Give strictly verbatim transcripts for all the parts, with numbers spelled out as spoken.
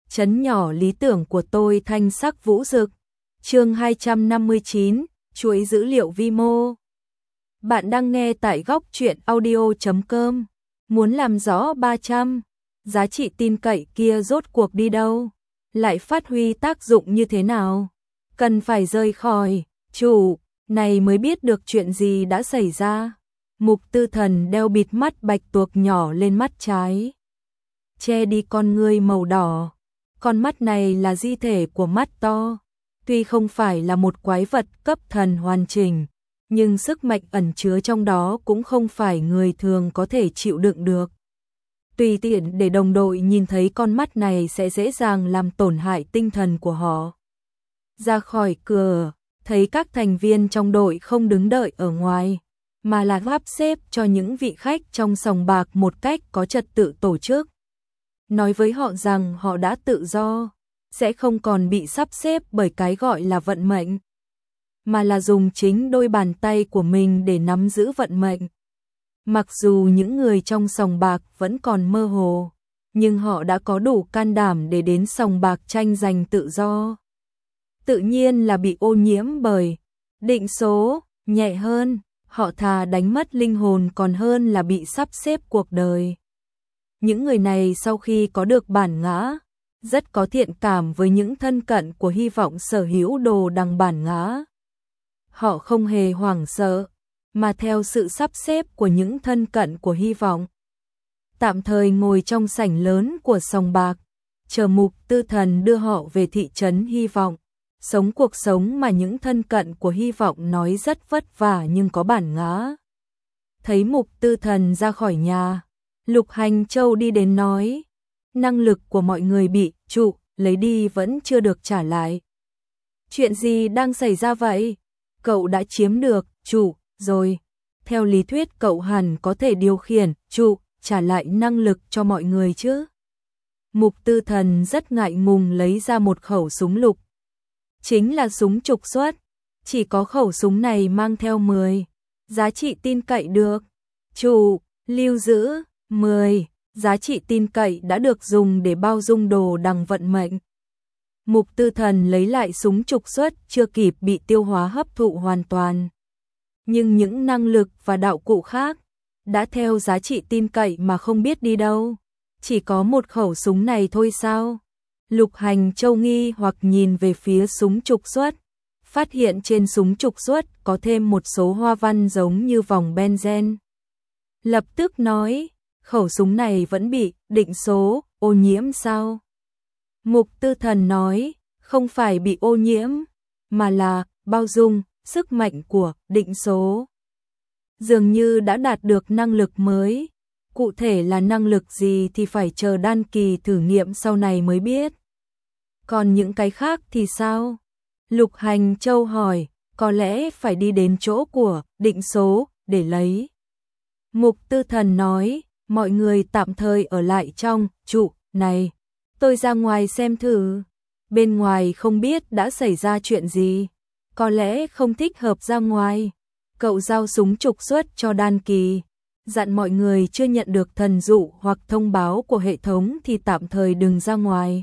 trấn nhỏ lý tưởng của tôi thanh sắc vũ rực. Chương hai trăm năm mươi chín, chuỗi dữ liệu vi mô. Bạn đang nghe tại góc truyện audio chấm com. Muốn làm rõ ba trăm giá trị tin cậy kia rốt cuộc đi đâu, lại phát huy tác dụng như thế nào? Cần phải rời khỏi chủ này mới biết được chuyện gì đã xảy ra. Mục Tư Thần đeo bịt mắt bạch tuộc nhỏ lên mắt trái, che đi con ngươi màu đỏ. Con mắt này là di thể của mắt to. Tuy không phải là một quái vật cấp thần hoàn chỉnh, nhưng sức mạnh ẩn chứa trong đó cũng không phải người thường có thể chịu đựng được. Tùy tiện để đồng đội nhìn thấy con mắt này sẽ dễ dàng làm tổn hại tinh thần của họ. Ra khỏi cửa, thấy các thành viên trong đội không đứng đợi ở ngoài, mà là sắp xếp cho những vị khách trong sòng bạc một cách có trật tự tổ chức. Nói với họ rằng họ đã tự do, sẽ không còn bị sắp xếp bởi cái gọi là vận mệnh, mà là dùng chính đôi bàn tay của mình để nắm giữ vận mệnh. Mặc dù những người trong sòng bạc vẫn còn mơ hồ, nhưng họ đã có đủ can đảm để đến sòng bạc tranh giành tự do. Tự nhiên là bị ô nhiễm bởi định số nhẹ hơn, họ thà đánh mất linh hồn còn hơn là bị sắp xếp cuộc đời. Những người này sau khi có được bản ngã, rất có thiện cảm với những thân cận của hy vọng sở hữu đồ đằng bản ngã. Họ không hề hoảng sợ, mà theo sự sắp xếp của những thân cận của hy vọng, tạm thời ngồi trong sảnh lớn của sòng bạc, chờ Mục Tư Thần đưa họ về thị trấn hy vọng, sống cuộc sống mà những thân cận của hy vọng nói rất vất vả nhưng có bản ngã. Thấy Mục Tư Thần ra khỏi nhà, Lục Hành Châu đi đến nói, năng lực của mọi người bị trụ lấy đi vẫn chưa được trả lại. Chuyện gì đang xảy ra vậy? Cậu đã chiếm được trụ rồi. Theo lý thuyết cậu hẳn có thể điều khiển trụ trả lại năng lực cho mọi người chứ. Mục Tư Thần rất ngại ngùng lấy ra một khẩu súng lục. Chính là súng trục xuất. Chỉ có khẩu súng này mang theo mười giá trị tin cậy được. Trụ lưu giữ mười giá trị tin cậy đã được dùng để bao dung đồ đằng vận mệnh. Mục Tư Thần lấy lại súng trục xuất chưa kịp bị tiêu hóa hấp thụ hoàn toàn. Nhưng những năng lực và đạo cụ khác đã theo giá trị tin cậy mà không biết đi đâu. Chỉ có một khẩu súng này thôi sao? Lục Hành Châu nghi hoặc nhìn về phía súng trục xuất, phát hiện trên súng trục xuất có thêm một số hoa văn giống như vòng benzen. Lập tức nói, khẩu súng này vẫn bị định số ô nhiễm sao? Mục Tư Thần nói, không phải bị ô nhiễm, mà là bao dung sức mạnh của định số. Dường như đã đạt được năng lực mới. Cụ thể là năng lực gì thì phải chờ đan kỳ thử nghiệm sau này mới biết. Còn những cái khác thì sao? Lục Hành Châu hỏi, có lẽ phải đi đến chỗ của định số để lấy. Mục Tư Thần nói, mọi người tạm thời ở lại trong trụ này. Tôi ra ngoài xem thử. Bên ngoài không biết đã xảy ra chuyện gì. Có lẽ không thích hợp ra ngoài. Cậu giao súng trục xuất cho đan kỳ, dặn mọi người chưa nhận được thần dụ hoặc thông báo của hệ thống thì tạm thời đừng ra ngoài.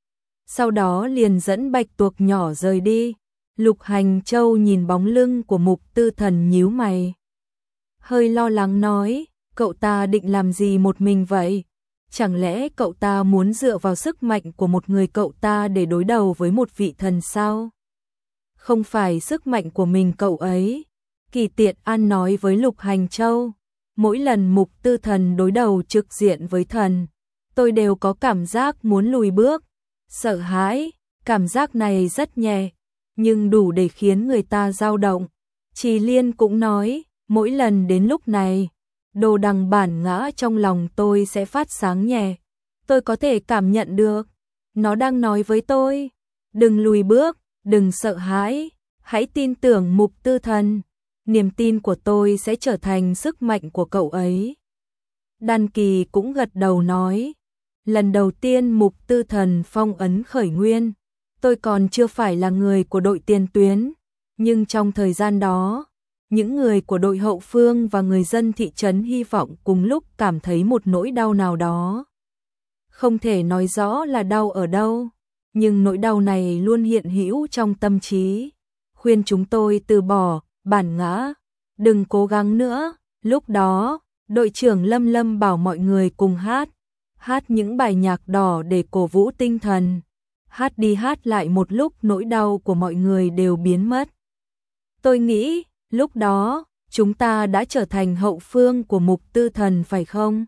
Sau đó liền dẫn bạch tuộc nhỏ rời đi. Lục Hành Châu nhìn bóng lưng của Mục Tư Thần nhíu mày, hơi lo lắng nói, cậu ta định làm gì một mình vậy? Chẳng lẽ cậu ta muốn dựa vào sức mạnh của một người cậu ta để đối đầu với một vị thần sao? Không phải sức mạnh của mình cậu ấy. Kỳ Tiện An nói với Lục Hành Châu, mỗi lần Mục Tư Thần đối đầu trực diện với thần, tôi đều có cảm giác muốn lùi bước, sợ hãi. Cảm giác này rất nhẹ, nhưng đủ để khiến người ta dao động. Trì Liên cũng nói, mỗi lần đến lúc này, đồ đằng bản ngã trong lòng tôi sẽ phát sáng nhẹ. Tôi có thể cảm nhận được, nó đang nói với tôi, đừng lùi bước, đừng sợ hãi, hãy tin tưởng Mục Tư Thần. Niềm tin của tôi sẽ trở thành sức mạnh của cậu ấy. Đan Kỳ cũng gật đầu nói, lần đầu tiên Mục Tư Thần phong ấn khởi nguyên, tôi còn chưa phải là người của đội tiền tuyến, nhưng trong thời gian đó, những người của đội hậu phương và người dân thị trấn hy vọng cùng lúc cảm thấy một nỗi đau nào đó. không thể nói rõ là đau ở đâu, nhưng nỗi đau này luôn hiện hữu trong tâm trí, khuyên chúng tôi từ bỏ bản ngã, đừng cố gắng nữa. Lúc đó, đội trưởng Lâm Lâm bảo mọi người cùng hát, hát những bài nhạc đỏ để cổ vũ tinh thần. Hát đi hát lại một lúc nỗi đau của mọi người đều biến mất. Tôi nghĩ, lúc đó, chúng ta đã trở thành hậu phương của Mục Tư Thần phải không?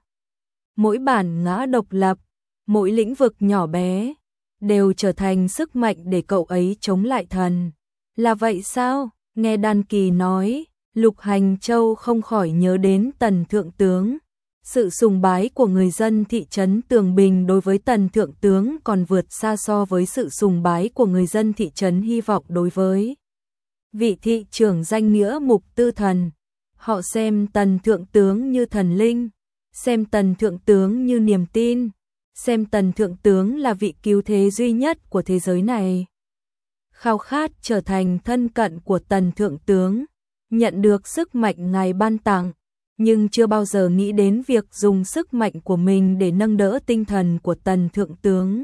Mỗi bản ngã độc lập, mỗi lĩnh vực nhỏ bé, đều trở thành sức mạnh để cậu ấy chống lại thần. Là vậy sao? Nghe Đan Kỳ nói, Lục Hành Châu không khỏi nhớ đến Tần Thượng Tướng. Sự sùng bái của người dân thị trấn Tường Bình đối với Tần Thượng Tướng còn vượt xa so với sự sùng bái của người dân thị trấn Hy Vọng đối với vị thị trưởng danh nghĩa Mục Tư Thần. Họ xem Tần Thượng Tướng như thần linh, xem Tần Thượng Tướng như niềm tin, xem Tần Thượng Tướng là vị cứu thế duy nhất của thế giới này. Khao khát trở thành thân cận của Tần Thượng Tướng, nhận được sức mạnh Ngài ban tặng, nhưng chưa bao giờ nghĩ đến việc dùng sức mạnh của mình để nâng đỡ tinh thần của Tần Thượng Tướng.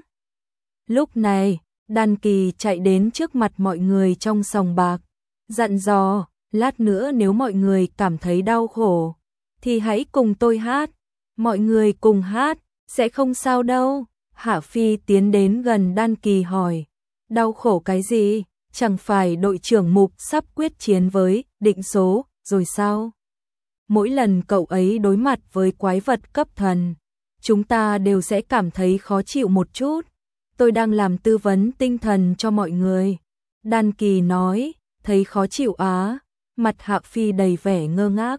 Lúc này, Đan Kỳ chạy đến trước mặt mọi người trong sòng bạc, dặn dò, lát nữa nếu mọi người cảm thấy đau khổ, thì hãy cùng tôi hát. Mọi người cùng hát, sẽ không sao đâu. Hạ Phi tiến đến gần Đan Kỳ hỏi, đau khổ cái gì? Chẳng phải đội trưởng Mục sắp quyết chiến với Định Số rồi sao? Mỗi lần cậu ấy đối mặt với quái vật cấp thần, chúng ta đều sẽ cảm thấy khó chịu một chút. Tôi đang làm tư vấn tinh thần cho mọi người. Đan Kỳ nói, thấy khó chịu á? Mặt Hạ Phi đầy vẻ ngơ ngác.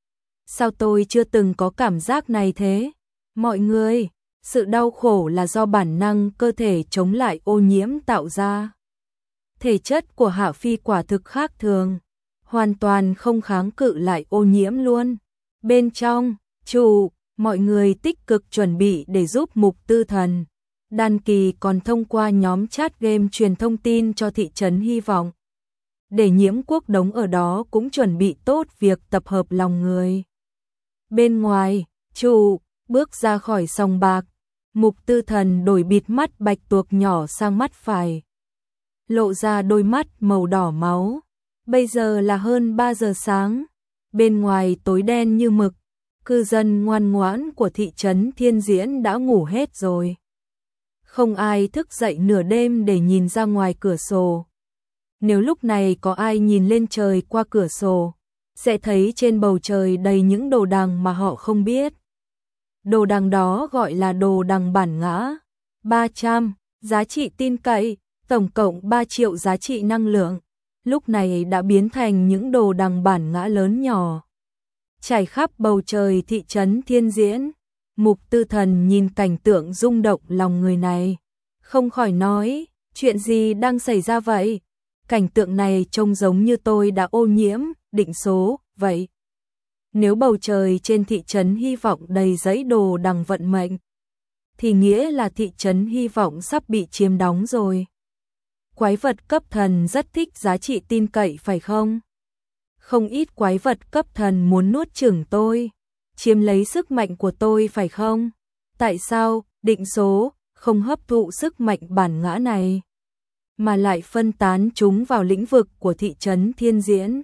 Sao tôi chưa từng có cảm giác này thế? Mọi người, sự đau khổ là do bản năng cơ thể chống lại ô nhiễm tạo ra. Thể chất của Hạ Phi quả thực khác thường, hoàn toàn không kháng cự lại ô nhiễm luôn. Bên trong, chủ, mọi người tích cực chuẩn bị để giúp Mục Tư Thần. Đan Kỳ còn thông qua nhóm chat game truyền thông tin cho thị trấn Hy Vọng. Để Nhiễm Quốc Đống ở đó cũng chuẩn bị tốt việc tập hợp lòng người. Bên ngoài, chủ, bước ra khỏi sòng bạc, Mục Tư Thần đổi bịt mắt bạch tuộc nhỏ sang mắt phải, lộ ra đôi mắt màu đỏ máu. Bây giờ là hơn ba giờ sáng, bên ngoài tối đen như mực, cư dân ngoan ngoãn của thị trấn Thiên Diễn đã ngủ hết rồi. Không ai thức dậy nửa đêm để nhìn ra ngoài cửa sổ. Nếu lúc này có ai nhìn lên trời qua cửa sổ, sẽ thấy trên bầu trời đầy những đồ đằng mà họ không biết. Đồ đằng đó gọi là đồ đằng bản ngã. ba trăm, giá trị tin cậy, tổng cộng ba triệu giá trị năng lượng. Lúc này đã biến thành những đồ đằng bản ngã lớn nhỏ, trải khắp bầu trời thị trấn Thiên Diễn. Mục Tư Thần nhìn cảnh tượng rung động lòng người này, không khỏi nói, chuyện gì đang xảy ra vậy? Cảnh tượng này trông giống như tôi đã ô nhiễm định số vậy. Nếu bầu trời trên thị trấn Hy Vọng đầy giấy đồ đằng vận mệnh, thì nghĩa là thị trấn Hy Vọng sắp bị chiếm đóng rồi. Quái vật cấp thần rất thích giá trị tin cậy phải không? Không ít quái vật cấp thần muốn nuốt chửng tôi, chiếm lấy sức mạnh của tôi phải không? Tại sao định số không hấp thụ sức mạnh bản ngã này, mà lại phân tán chúng vào lĩnh vực của thị trấn Thiên Diễn?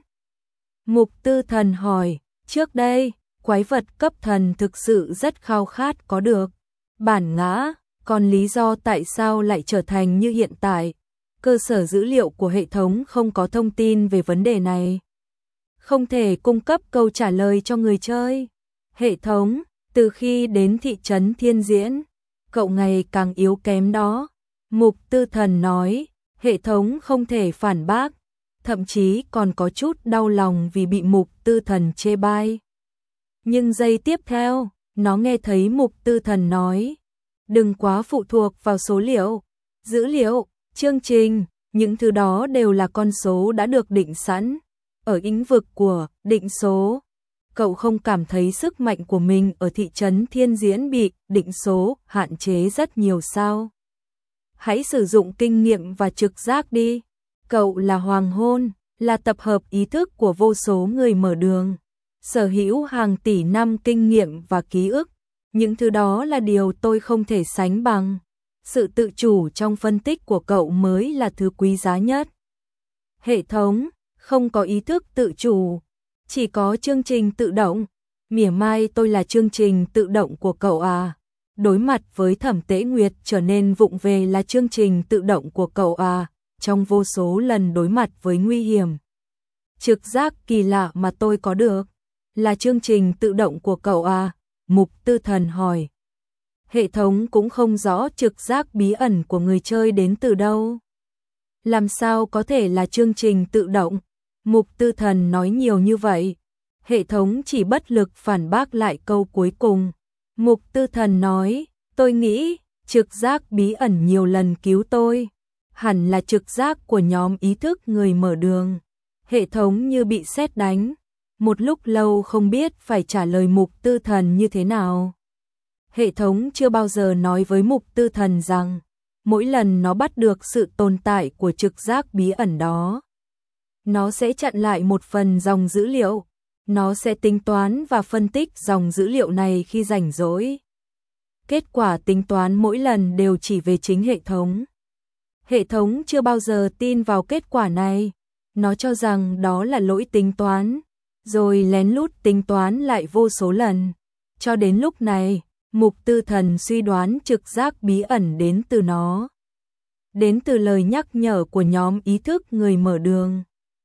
Mục Tư Thần hỏi, trước đây, quái vật cấp thần thực sự rất khao khát có được bản ngã, còn lý do tại sao lại trở thành như hiện tại? Cơ sở dữ liệu của hệ thống không có thông tin về vấn đề này, không thể cung cấp câu trả lời cho người chơi. Hệ thống, từ khi đến thị trấn Thiên Diễn, cậu ngày càng yếu kém đó. Mục Tư Thần nói, hệ thống không thể phản bác, thậm chí còn có chút đau lòng vì bị Mục Tư Thần chê bai. Nhưng giây tiếp theo, nó nghe thấy Mục Tư Thần nói, đừng quá phụ thuộc vào số liệu, dữ liệu, chương trình, những thứ đó đều là con số đã được định sẵn. Ở lĩnh vực của định số, cậu không cảm thấy sức mạnh của mình ở thị trấn Thiên Diễn bị định số hạn chế rất nhiều sao? Hãy sử dụng kinh nghiệm và trực giác đi. Cậu là hoàng hôn, là tập hợp ý thức của vô số người mở đường, sở hữu hàng tỷ năm kinh nghiệm và ký ức. Những thứ đó là điều tôi không thể sánh bằng. Sự tự chủ trong phân tích của cậu mới là thứ quý giá nhất. Hệ thống không có ý thức tự chủ, chỉ có chương trình tự động. Mỉa mai tôi là chương trình tự động của cậu à? Đối mặt với Thẩm Tế Nguyệt trở nên vụng về là chương trình tự động của cậu à? Trong vô số lần đối mặt với nguy hiểm, trực giác kỳ lạ mà tôi có được là chương trình tự động của cậu à? Mục Tư Thần hỏi. Hệ thống cũng không rõ trực giác bí ẩn của người chơi đến từ đâu. Làm sao có thể là chương trình tự động? Mục Tư Thần nói nhiều như vậy. Hệ thống chỉ bất lực phản bác lại câu cuối cùng. Mục Tư Thần nói, tôi nghĩ, trực giác bí ẩn nhiều lần cứu tôi. Hẳn là trực giác của nhóm ý thức người mở đường. Hệ thống như bị sét đánh. Một lúc lâu không biết phải trả lời Mục Tư Thần như thế nào. Hệ thống chưa bao giờ nói với Mục Tư Thần rằng, mỗi lần nó bắt được sự tồn tại của trực giác bí ẩn đó, nó sẽ chặn lại một phần dòng dữ liệu. Nó sẽ tính toán và phân tích dòng dữ liệu này khi rảnh rỗi. Kết quả tính toán mỗi lần đều chỉ về chính hệ thống. Hệ thống chưa bao giờ tin vào kết quả này. Nó cho rằng đó là lỗi tính toán, rồi lén lút tính toán lại vô số lần. Cho đến lúc này, Mục Tư Thần suy đoán trực giác bí ẩn đến từ nó. Đến từ lời nhắc nhở của nhóm ý thức người mở đường.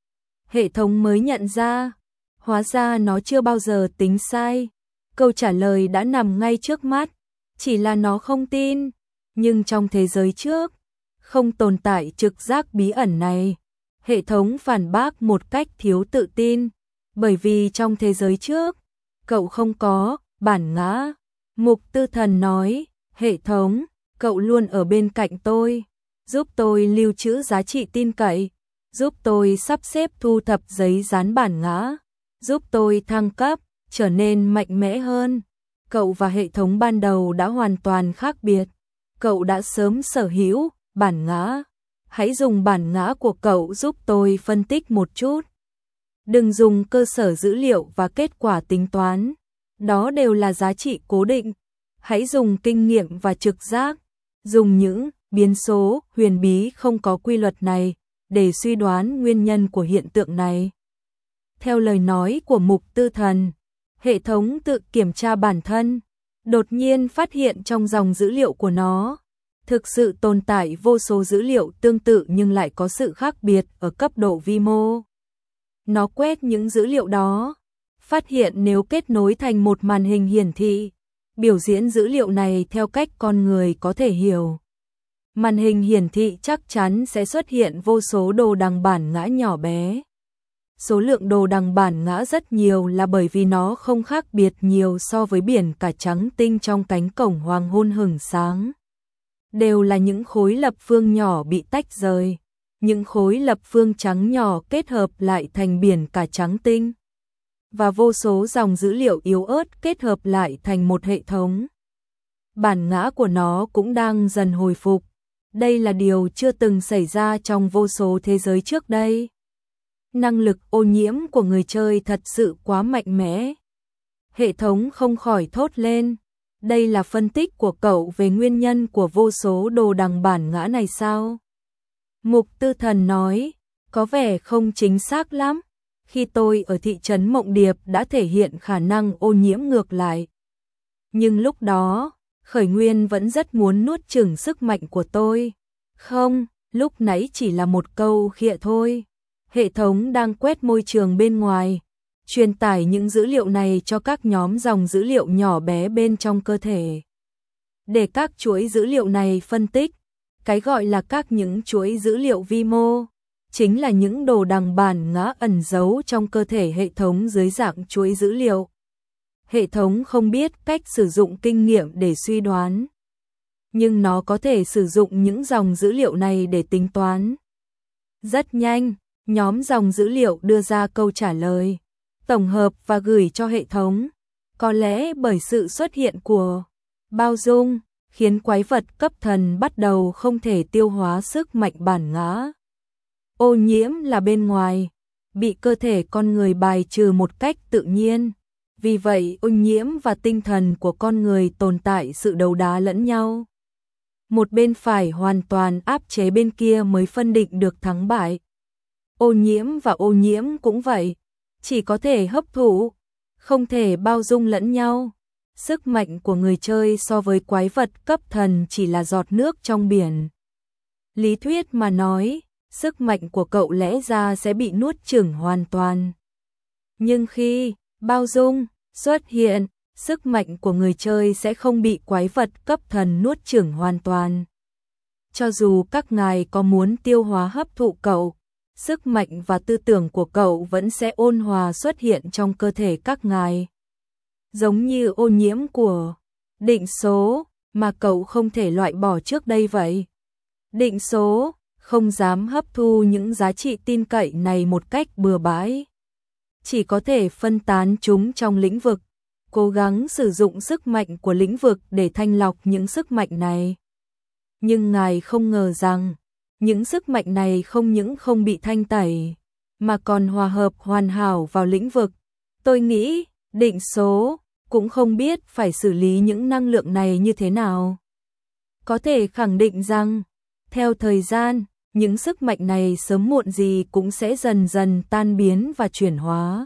Hệ thống mới nhận ra, hóa ra nó chưa bao giờ tính sai. Câu trả lời đã nằm ngay trước mắt, chỉ là nó không tin. Nhưng trong thế giới trước, không tồn tại trực giác bí ẩn này. Hệ thống phản bác một cách thiếu tự tin, bởi vì trong thế giới trước, cậu không có bản ngã. Mục Tư Thần nói, hệ thống, cậu luôn ở bên cạnh tôi, giúp tôi lưu trữ giá trị tin cậy, giúp tôi sắp xếp thu thập giấy dán bản ngã, giúp tôi thăng cấp, trở nên mạnh mẽ hơn. Cậu và hệ thống ban đầu đã hoàn toàn khác biệt. Cậu đã sớm sở hữu bản ngã. Hãy dùng bản ngã của cậu giúp tôi phân tích một chút. Đừng dùng cơ sở dữ liệu và kết quả tính toán. Đó đều là giá trị cố định. Hãy dùng kinh nghiệm và trực giác. Dùng những biến số huyền bí không có quy luật này để suy đoán nguyên nhân của hiện tượng này. Theo lời nói của Mục Tư Thần, hệ thống tự kiểm tra bản thân, đột nhiên phát hiện trong dòng dữ liệu của nó, thực sự tồn tại vô số dữ liệu tương tự nhưng lại có sự khác biệt ở cấp độ vi mô. Nó quét những dữ liệu đó, phát hiện nếu kết nối thành một màn hình hiển thị, biểu diễn dữ liệu này theo cách con người có thể hiểu. Màn hình hiển thị chắc chắn sẽ xuất hiện vô số đồ đằng bản ngã nhỏ bé. Số lượng đồ đằng bản ngã rất nhiều là bởi vì nó không khác biệt nhiều so với biển cả trắng tinh trong cánh cổng hoàng hôn hừng sáng. Đều là những khối lập phương nhỏ bị tách rời. Những khối lập phương trắng nhỏ kết hợp lại thành biển cả trắng tinh. Và vô số dòng dữ liệu yếu ớt kết hợp lại thành một hệ thống. Bản ngã của nó cũng đang dần hồi phục. Đây là điều chưa từng xảy ra trong vô số thế giới trước đây. Năng lực ô nhiễm của người chơi thật sự quá mạnh mẽ. Hệ thống không khỏi thốt lên. Đây là phân tích của cậu về nguyên nhân của vô số đồ đằng bản ngã này sao? Mục Tư Thần nói, có vẻ không chính xác lắm. Khi tôi ở thị trấn Mộng Điệp đã thể hiện khả năng ô nhiễm ngược lại. Nhưng lúc đó, Khởi Nguyên vẫn rất muốn nuốt chửng sức mạnh của tôi. Không, lúc nãy chỉ là một câu khịa thôi. Hệ thống đang quét môi trường bên ngoài, truyền tải những dữ liệu này cho các nhóm dòng dữ liệu nhỏ bé bên trong cơ thể. Để các chuỗi dữ liệu này phân tích, cái gọi là các những chuỗi dữ liệu vi mô, chính là những đồ đằng bản ngã ẩn giấu trong cơ thể hệ thống dưới dạng chuỗi dữ liệu. Hệ thống không biết cách sử dụng kinh nghiệm để suy đoán, nhưng nó có thể sử dụng những dòng dữ liệu này để tính toán. Rất nhanh, nhóm dòng dữ liệu đưa ra câu trả lời, tổng hợp và gửi cho hệ thống. Có lẽ bởi sự xuất hiện của bao dung, khiến quái vật cấp thần bắt đầu không thể tiêu hóa sức mạnh bản ngã. Ô nhiễm là bên ngoài, bị cơ thể con người bài trừ một cách tự nhiên. Vì vậy ô nhiễm và tinh thần của con người tồn tại sự đấu đá lẫn nhau. Một bên phải hoàn toàn áp chế bên kia mới phân định được thắng bại. Ô nhiễm và ô nhiễm cũng vậy, chỉ có thể hấp thụ, không thể bao dung lẫn nhau. Sức mạnh của người chơi so với quái vật cấp thần chỉ là giọt nước trong biển. Lý thuyết mà nói, sức mạnh của cậu lẽ ra sẽ bị nuốt chửng hoàn toàn. Nhưng khi bao dung xuất hiện, sức mạnh của người chơi sẽ không bị quái vật cấp thần nuốt chửng hoàn toàn. Cho dù các ngài có muốn tiêu hóa hấp thụ cậu, sức mạnh và tư tưởng của cậu vẫn sẽ ôn hòa xuất hiện trong cơ thể các ngài. Giống như ô nhiễm của định số mà cậu không thể loại bỏ trước đây vậy. Định số không dám hấp thu những giá trị tin cậy này một cách bừa bãi. Chỉ có thể phân tán chúng trong lĩnh vực, cố gắng sử dụng sức mạnh của lĩnh vực để thanh lọc những sức mạnh này. Nhưng ngài không ngờ rằng, những sức mạnh này không những không bị thanh tẩy, mà còn hòa hợp hoàn hảo vào lĩnh vực. Tôi nghĩ, định số cũng không biết phải xử lý những năng lượng này như thế nào. Có thể khẳng định rằng, theo thời gian, những sức mạnh này sớm muộn gì cũng sẽ dần dần tan biến và chuyển hóa.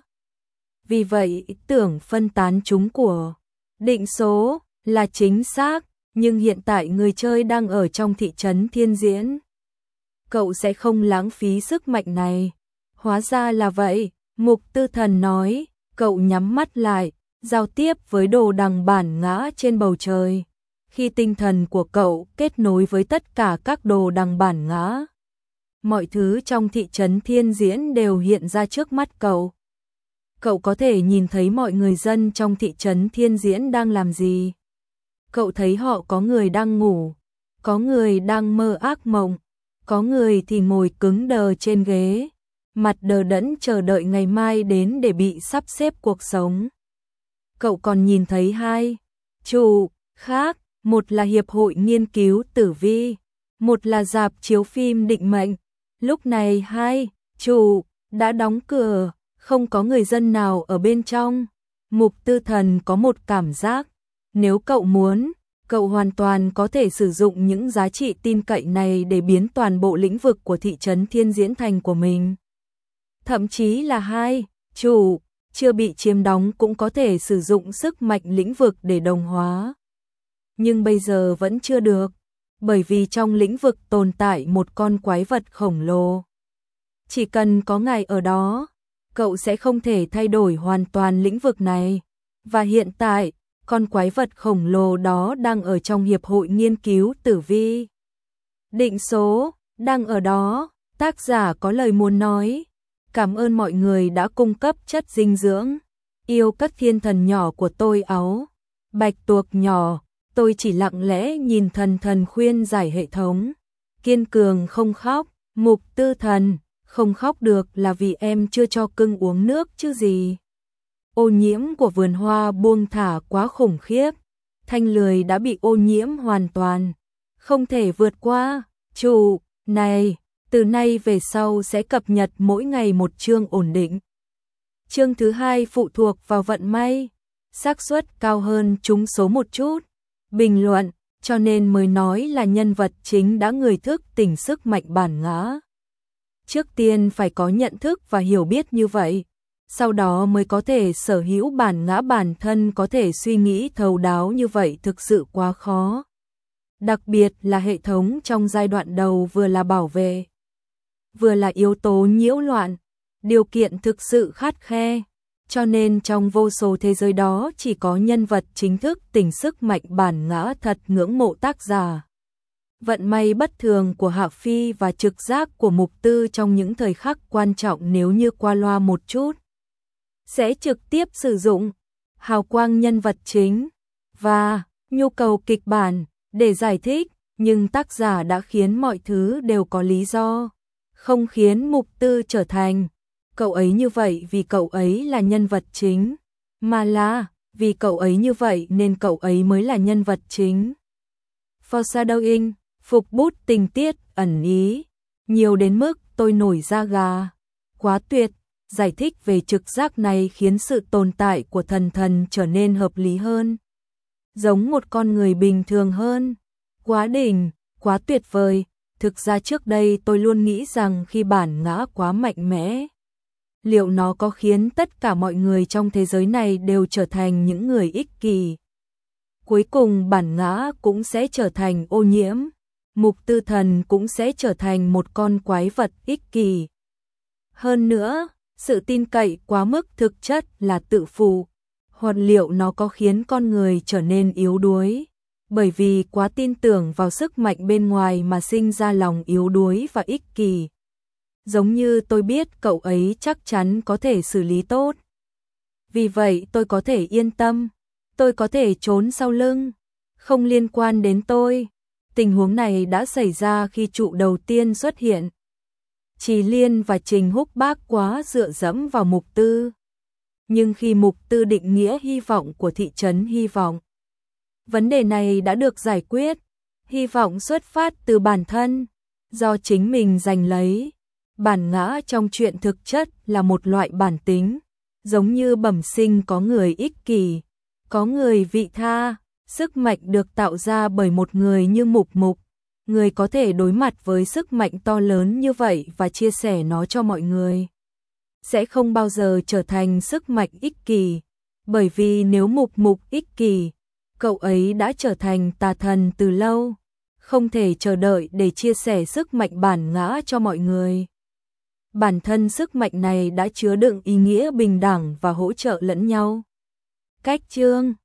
Vì vậy, ý tưởng phân tán chúng của định số là chính xác, nhưng hiện tại người chơi đang ở trong thị trấn thiên diễn. Cậu sẽ không lãng phí sức mạnh này. Hóa ra là vậy, Mục Tư Thần nói, cậu nhắm mắt lại, giao tiếp với đồ đằng bản ngã trên bầu trời. Khi tinh thần của cậu kết nối với tất cả các đồ đằng bản ngã, mọi thứ trong thị trấn thiên diễn đều hiện ra trước mắt cậu. Cậu có thể nhìn thấy mọi người dân trong thị trấn thiên diễn đang làm gì. Cậu thấy họ có người đang ngủ, có người đang mơ ác mộng, có người thì ngồi cứng đờ trên ghế, mặt đờ đẫn chờ đợi ngày mai đến để bị sắp xếp cuộc sống. Cậu còn nhìn thấy hai chủ khác, một là Hiệp hội Nghiên cứu Tử vi, một là rạp chiếu phim Định Mệnh. Lúc này hai chủ đã đóng cửa, không có người dân nào ở bên trong. Mục Tư Thần có một cảm giác, nếu cậu muốn, cậu hoàn toàn có thể sử dụng những giá trị tin cậy này để biến toàn bộ lĩnh vực của thị trấn thiên diễn thành của mình. Thậm chí là hai chủ chưa bị chiếm đóng cũng có thể sử dụng sức mạnh lĩnh vực để đồng hóa. Nhưng bây giờ vẫn chưa được, bởi vì trong lĩnh vực tồn tại một con quái vật khổng lồ. Chỉ cần có ngài ở đó, cậu sẽ không thể thay đổi hoàn toàn lĩnh vực này. Và hiện tại, con quái vật khổng lồ đó đang ở trong Hiệp hội Nghiên cứu Tử vi. Định số, đang ở đó, tác giả có lời muốn nói. Cảm ơn mọi người đã cung cấp chất dinh dưỡng. Yêu các thiên thần nhỏ của tôi áo. Bạch tuộc nhỏ, tôi chỉ lặng lẽ nhìn thần thần khuyên giải hệ thống. Kiên cường không khóc, Mục Tư Thần, không khóc được là vì em chưa cho cưng uống nước chứ gì. Ô nhiễm của vườn hoa buông thả quá khủng khiếp. Thanh lười đã bị ô nhiễm hoàn toàn. Không thể vượt qua. Chủ, này, từ nay về sau sẽ cập nhật mỗi ngày một chương ổn định. Chương thứ hai phụ thuộc vào vận may. Xác suất cao hơn trúng số một chút. Bình luận, cho nên mới nói là nhân vật chính đã người thức tỉnh sức mạnh bản ngã. Trước tiên phải có nhận thức và hiểu biết như vậy, sau đó mới có thể sở hữu bản ngã bản thân có thể suy nghĩ thấu đáo như vậy thực sự quá khó. Đặc biệt là hệ thống trong giai đoạn đầu vừa là bảo vệ, vừa là yếu tố nhiễu loạn, điều kiện thực sự khắt khe. Cho nên trong vô số thế giới đó chỉ có nhân vật chính thức tỉnh sức mạnh bản ngã thật ngưỡng mộ tác giả. Vận may bất thường của Hạ Phi và trực giác của Mục Tư trong những thời khắc quan trọng nếu như qua loa một chút, sẽ trực tiếp sử dụng hào quang nhân vật chính và nhu cầu kịch bản để giải thích, nhưng tác giả đã khiến mọi thứ đều có lý do, không khiến Mục Tư trở thành cậu ấy như vậy vì cậu ấy là nhân vật chính, mà là vì cậu ấy như vậy nên cậu ấy mới là nhân vật chính. Foreshadowing, phục bút tình tiết, ẩn ý, nhiều đến mức tôi nổi da gà. Quá tuyệt, giải thích về trực giác này khiến sự tồn tại của thần thần trở nên hợp lý hơn. Giống một con người bình thường hơn. Quá đỉnh, quá tuyệt vời. Thực ra trước đây tôi luôn nghĩ rằng khi bản ngã quá mạnh mẽ, liệu nó có khiến tất cả mọi người trong thế giới này đều trở thành những người ích kỷ? Cuối cùng bản ngã cũng sẽ trở thành ô nhiễm, Mục Tư Thần cũng sẽ trở thành một con quái vật ích kỷ. Hơn nữa, sự tin cậy quá mức thực chất là tự phụ, hoặc liệu nó có khiến con người trở nên yếu đuối? Bởi vì quá tin tưởng vào sức mạnh bên ngoài mà sinh ra lòng yếu đuối và ích kỷ. Giống như tôi biết cậu ấy chắc chắn có thể xử lý tốt. Vì vậy tôi có thể yên tâm, tôi có thể trốn sau lưng, không liên quan đến tôi. Tình huống này đã xảy ra khi trụ đầu tiên xuất hiện. Trì Liên và Trình Húc Bác quá dựa dẫm vào Mục Tư. Nhưng khi Mục Tư định nghĩa hy vọng của thị trấn hy vọng, vấn đề này đã được giải quyết. Hy vọng xuất phát từ bản thân, do chính mình giành lấy. Bản ngã trong chuyện thực chất là một loại bản tính, giống như bẩm sinh có người ích kỷ, có người vị tha. Sức mạnh được tạo ra bởi một người như Mục Mục, người có thể đối mặt với sức mạnh to lớn như vậy và chia sẻ nó cho mọi người, sẽ không bao giờ trở thành sức mạnh ích kỷ, bởi vì nếu Mục Mục ích kỷ, cậu ấy đã trở thành tà thần từ lâu, không thể chờ đợi để chia sẻ sức mạnh bản ngã cho mọi người. Bản thân sức mạnh này đã chứa đựng ý nghĩa bình đẳng và hỗ trợ lẫn nhau. Cách chương